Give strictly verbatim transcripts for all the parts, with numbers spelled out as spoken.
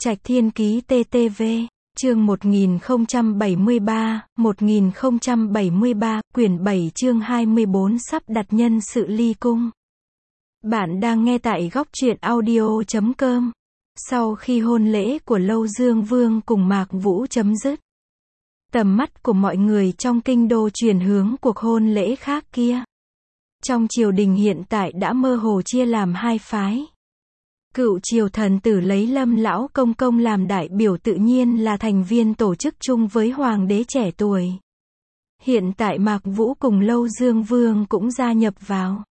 Trạch Thiên Ký tê tê vê, chương một nghìn không trăm bảy mươi ba, một nghìn không trăm bảy mươi ba, quyển bảy chương hai mươi bốn sắp đặt nhân sự ly cung. Bạn đang nghe tại góc truyện audio chấm com. Sau khi hôn lễ của Lâu Dương Vương cùng Mạc Vũ chấm dứt, tầm mắt của mọi người trong kinh đô chuyển hướng cuộc hôn lễ khác kia. Trong triều đình hiện tại đã mơ hồ chia làm hai phái. Cựu triều thần tử lấy Lâm lão công công làm đại biểu tự nhiên là thành viên tổ chức chung với hoàng đế trẻ tuổi. Hiện tại Mạc Vũ cùng Lâu Dương Vương cũng gia nhập vào.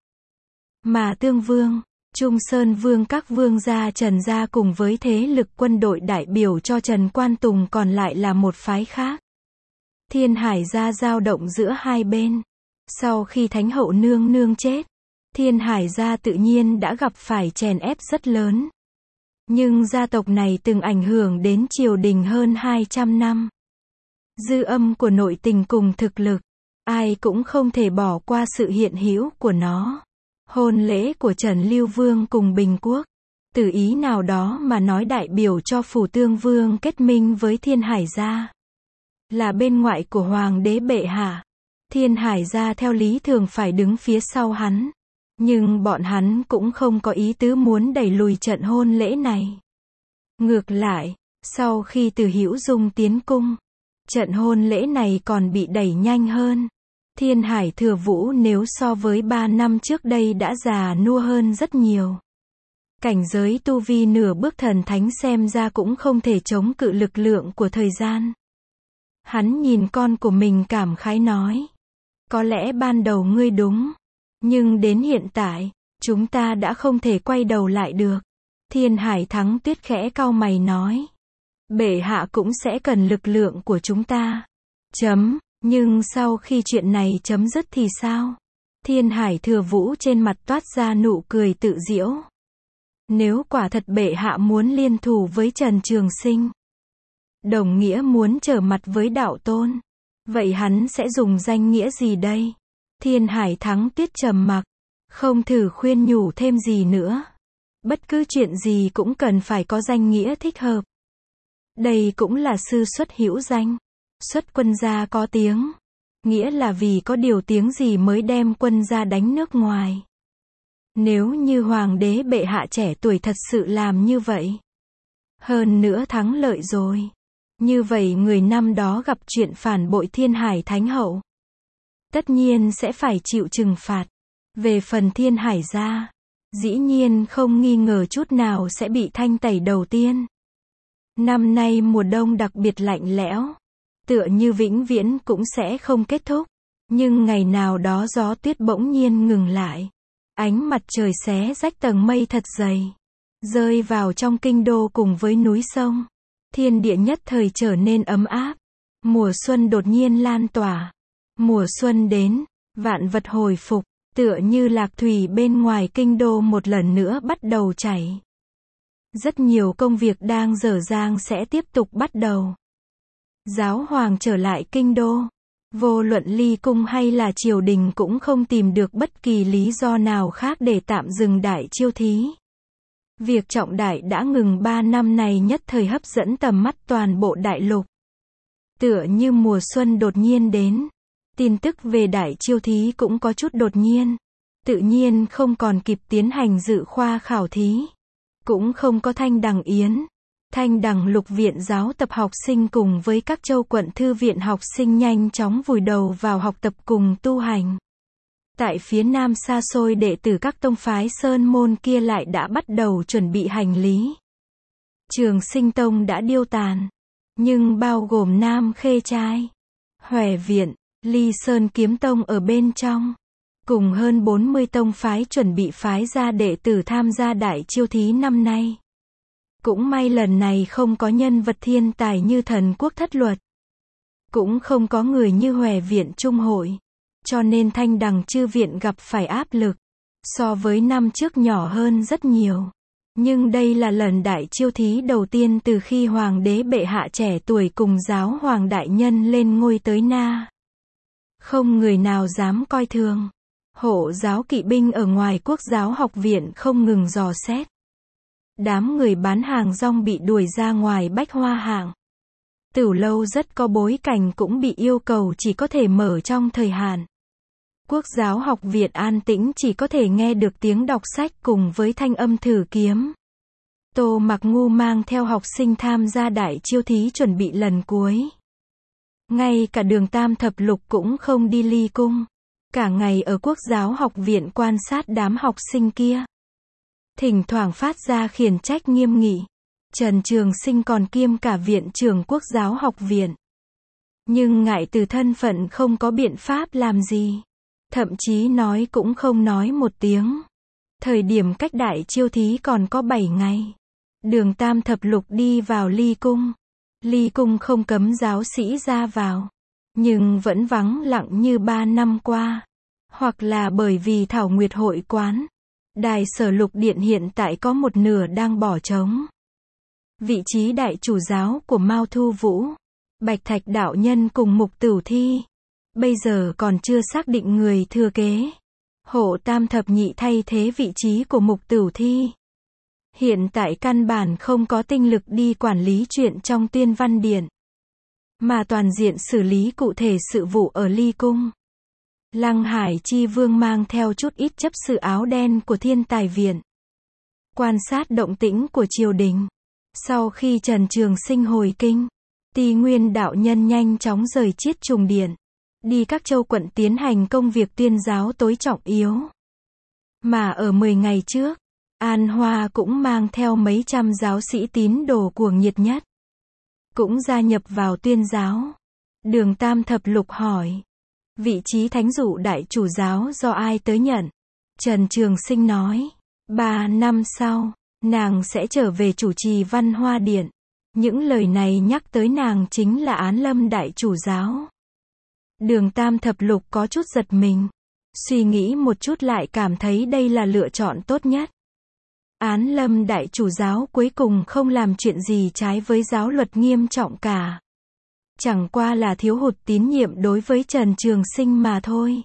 Mà Tương Vương, Trung Sơn Vương các vương gia Trần gia cùng với thế lực quân đội đại biểu cho Trần Quan Tùng còn lại là một phái khác. Thiên Hải gia dao động giữa hai bên. Sau khi Thánh hậu nương nương chết, Thiên Hải gia tự nhiên đã gặp phải chèn ép rất lớn. Nhưng gia tộc này từng ảnh hưởng đến triều đình hơn hai trăm năm. Dư âm của nội tình cùng thực lực, ai cũng không thể bỏ qua sự hiện hữu của nó. Hôn lễ của Trần Lưu Vương cùng Bình Quốc, từ ý nào đó mà nói đại biểu cho Phủ Tương Vương kết minh với Thiên Hải gia. Là bên ngoại của Hoàng đế bệ hạ. Thiên Hải gia theo lý thường phải đứng phía sau hắn. Nhưng bọn hắn cũng không có ý tứ muốn đẩy lùi trận hôn lễ này. Ngược lại, sau khi Từ Hữu Dung tiến cung, trận hôn lễ này còn bị đẩy nhanh hơn. Thiên Hải Thừa Vũ nếu so với ba năm trước đây đã già nua hơn rất nhiều. Cảnh giới tu vi nửa bước thần thánh xem ra cũng không thể chống cự lực lượng của thời gian. Hắn nhìn con của mình cảm khái nói. Có lẽ ban đầu ngươi đúng. Nhưng đến hiện tại, chúng ta đã không thể quay đầu lại được. Thiên Hải Thắng Tuyết khẽ cau mày nói. Bệ hạ cũng sẽ cần lực lượng của chúng ta. Chấm, nhưng sau khi chuyện này chấm dứt thì sao? Thiên Hải Thừa Vũ trên mặt toát ra nụ cười tự giễu. Nếu quả thật bệ hạ muốn liên thủ với Trần Trường Sinh, đồng nghĩa muốn trở mặt với đạo tôn, vậy hắn sẽ dùng danh nghĩa gì đây? Thiên Hải Thắng Tuyết trầm mặc, không thử khuyên nhủ thêm gì nữa. Bất cứ chuyện gì cũng cần phải có danh nghĩa thích hợp. Đây cũng là sư xuất hữu danh, xuất quân gia có tiếng, nghĩa là vì có điều tiếng gì mới đem quân ra đánh nước ngoài. Nếu như hoàng đế bệ hạ trẻ tuổi thật sự làm như vậy, hơn nữa thắng lợi rồi, như vậy người năm đó gặp chuyện phản bội Thiên Hải Thánh hậu, tất nhiên sẽ phải chịu trừng phạt. Về phần Thiên Hải gia, dĩ nhiên không nghi ngờ chút nào sẽ bị thanh tẩy đầu tiên. Năm nay mùa đông đặc biệt lạnh lẽo, tựa như vĩnh viễn cũng sẽ không kết thúc. Nhưng ngày nào đó gió tuyết bỗng nhiên ngừng lại. Ánh mặt trời xé rách tầng mây thật dày, rơi vào trong kinh đô cùng với núi sông. Thiên địa nhất thời trở nên ấm áp. Mùa xuân đột nhiên lan tỏa. Mùa xuân đến, vạn vật hồi phục, tựa như lạc thủy bên ngoài kinh đô một lần nữa bắt đầu chảy. Rất nhiều công việc đang dở dang sẽ tiếp tục bắt đầu. Giáo hoàng trở lại kinh đô. Vô luận ly cung hay là triều đình cũng không tìm được bất kỳ lý do nào khác để tạm dừng đại chiêu thí. Việc trọng đại đã ngừng ba năm này nhất thời hấp dẫn tầm mắt toàn bộ đại lục. Tựa như mùa xuân đột nhiên đến. Tin tức về đại chiêu thí cũng có chút đột nhiên. Tự nhiên không còn kịp tiến hành dự khoa khảo thí. Cũng không có Thanh Đằng Yến. Thanh Đằng Lục viện giáo tập học sinh cùng với các châu quận thư viện học sinh nhanh chóng vùi đầu vào học tập cùng tu hành. Tại phía nam xa xôi đệ tử các tông phái sơn môn kia lại đã bắt đầu chuẩn bị hành lý. Trường Sinh Tông đã điêu tàn. Nhưng bao gồm Nam Khê Trai, Hòe Viện, Ly Sơn Kiếm Tông ở bên trong. Cùng hơn bốn mươi tông phái chuẩn bị phái ra đệ tử tham gia đại chiêu thí năm nay. Cũng may lần này không có nhân vật thiên tài như Thần Quốc Thất Luật. Cũng không có người như Hòe Viện Trung Hội. Cho nên Thanh Đằng Chư Viện gặp phải áp lực. So với năm trước nhỏ hơn rất nhiều. Nhưng đây là lần đại chiêu thí đầu tiên từ khi Hoàng đế bệ hạ trẻ tuổi cùng giáo hoàng đại nhân lên ngôi tới na. Không người nào dám coi thường. Hộ giáo kỵ binh ở ngoài Quốc giáo học viện không ngừng dò xét. Đám người bán hàng rong bị đuổi ra ngoài bách hoa hạng. Tửu lâu rất có bối cảnh cũng bị yêu cầu chỉ có thể mở trong thời hạn. Quốc giáo học viện an tĩnh chỉ có thể nghe được tiếng đọc sách cùng với thanh âm thử kiếm. Tô Mặc Ngu mang theo học sinh tham gia đại chiêu thí chuẩn bị lần cuối. Ngay cả Đường Tam Thập Lục cũng không đi ly cung. Cả ngày ở quốc giáo học viện quan sát đám học sinh kia. Thỉnh thoảng phát ra khiển trách nghiêm nghị. Trần Trường Sinh còn kiêm cả viện trưởng quốc giáo học viện. Nhưng ngại từ thân phận không có biện pháp làm gì. Thậm chí nói cũng không nói một tiếng. Thời điểm cách đại chiêu thí còn có bảy ngày. Đường Tam Thập Lục đi vào ly cung. Ly cung không cấm giáo sĩ ra vào. Nhưng vẫn vắng lặng như ba năm qua. Hoặc là bởi vì Thảo Nguyệt hội quán. Đài Sở Lục Điện hiện tại có một nửa đang bỏ trống. Vị trí đại chủ giáo của Mao Thu Vũ, Bạch Thạch đạo nhân cùng Mục Tửu Thi. Bây giờ còn chưa xác định người thừa kế. Hộ Tam Thập Nhị thay thế vị trí của Mục Tửu Thi. Hiện tại căn bản không có tinh lực đi quản lý chuyện trong Tuyên Văn Điện. Mà toàn diện xử lý cụ thể sự vụ ở ly cung. Lăng Hải Chi Vương mang theo chút ít chấp sự áo đen của Thiên Tài Viện. Quan sát động tĩnh của triều đình. Sau khi Trần Trường Sinh hồi kinh, Ti Nguyên đạo nhân nhanh chóng rời Chiết Trùng Điện. Đi các châu quận tiến hành công việc tuyên giáo tối trọng yếu. Mà ở mười ngày trước, An Hoa cũng mang theo mấy trăm giáo sĩ tín đồ cuồng nhiệt nhất. Cũng gia nhập vào tuyên giáo. Đường Tam Thập Lục hỏi. Vị trí thánh dụ đại chủ giáo do ai tới nhận? Trần Trường Sinh nói. Ba năm sau, nàng sẽ trở về chủ trì Văn Hoa Điện. Những lời này nhắc tới nàng chính là Án Lâm đại chủ giáo. Đường Tam Thập Lục có chút giật mình. Suy nghĩ một chút lại cảm thấy đây là lựa chọn tốt nhất. Án Lâm đại chủ giáo cuối cùng không làm chuyện gì trái với giáo luật nghiêm trọng cả. Chẳng qua là thiếu hụt tín nhiệm đối với Trần Trường Sinh mà thôi.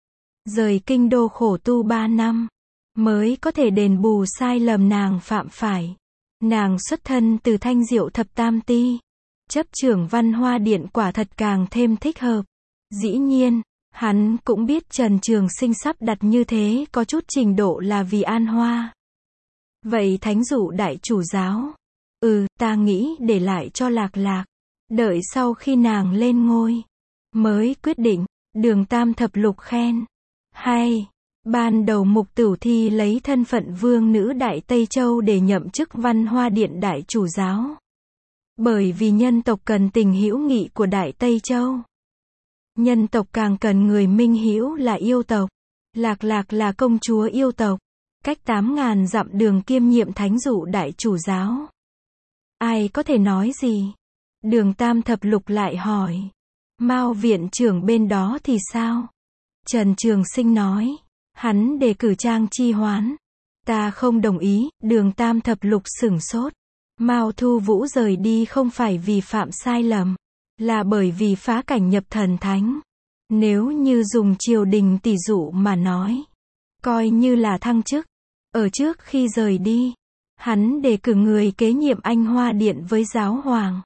Rời kinh đô khổ tu ba năm, mới có thể đền bù sai lầm nàng phạm phải. Nàng xuất thân từ Thanh Diệu Thập Tam Ti. Chấp trưởng Văn Hoa Điện quả thật càng thêm thích hợp. Dĩ nhiên, hắn cũng biết Trần Trường Sinh sắp đặt như thế có chút trình độ là vì An Hoa. Vậy thánh dụ đại chủ giáo? Ừ, ta nghĩ để lại cho Lạc Lạc. Đợi sau khi nàng lên ngôi, mới quyết định. Đường Tam Thập Lục khen. Hay, ban đầu Mục Tửu Thi lấy thân phận vương nữ Đại Tây Châu để nhậm chức Văn Hoa Điện đại chủ giáo. Bởi vì nhân tộc cần tình hữu nghị của Đại Tây Châu. Nhân tộc càng cần người minh hữu là yêu tộc. Lạc Lạc là công chúa yêu tộc. Cách tám ngàn dặm đường kiêm nhiệm thánh dụ đại chủ giáo. Ai có thể nói gì? Đường Tam Thập Lục lại hỏi. Mao viện trưởng bên đó thì sao? Trần Trường Sinh nói. Hắn đề cử Trang Chi Hoán. Ta không đồng ý. Đường Tam Thập Lục sửng sốt. Mao Thu Vũ rời đi không phải vì phạm sai lầm, là bởi vì phá cảnh nhập thần thánh. Nếu như dùng triều đình tỷ dụ mà nói, coi như là thăng chức. Ở trước khi rời đi, hắn đề cử người kế nhiệm Anh Hoa Điện với giáo hoàng.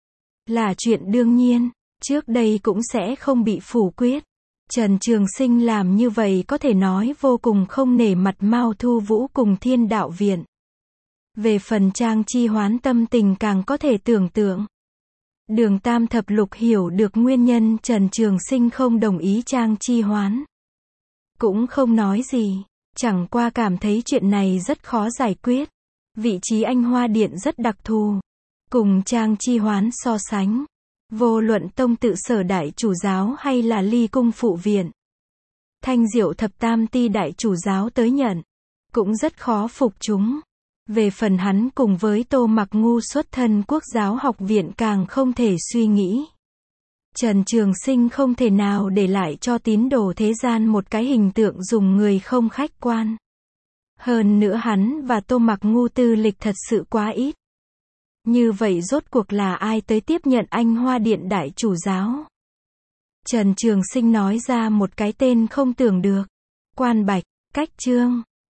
Là chuyện đương nhiên, trước đây cũng sẽ không bị phủ quyết. Trần Trường Sinh làm như vậy có thể nói vô cùng không nể mặt Mao Thu Vũ cùng Thiên Đạo Viện. Về phần Trang Chi Hoán tâm tình càng có thể tưởng tượng. Đường Tam Thập Lục hiểu được nguyên nhân Trần Trường Sinh không đồng ý Trang Chi Hoán. Cũng không nói gì, chẳng qua cảm thấy chuyện này rất khó giải quyết. Vị trí Anh Hoa Điện rất đặc thù. Cùng Trang Chi Hoán so sánh, vô luận tông tự sở đại chủ giáo hay là ly cung phụ viện, Thanh Diệu Thập Tam Ti đại chủ giáo tới nhận, cũng rất khó phục chúng. Về phần hắn cùng với Tô Mặc Ngu xuất thân quốc giáo học viện càng không thể suy nghĩ. Trần Trường Sinh không thể nào để lại cho tín đồ thế gian một cái hình tượng dùng người không khách quan. Hơn nữa hắn và Tô Mặc Ngu tư lịch thật sự quá ít. Như vậy rốt cuộc là ai tới tiếp nhận Anh Hoa Điện đại chủ giáo? Trần Trường Sinh nói ra một cái tên không tưởng được. Quan Bạch, Cách Trương.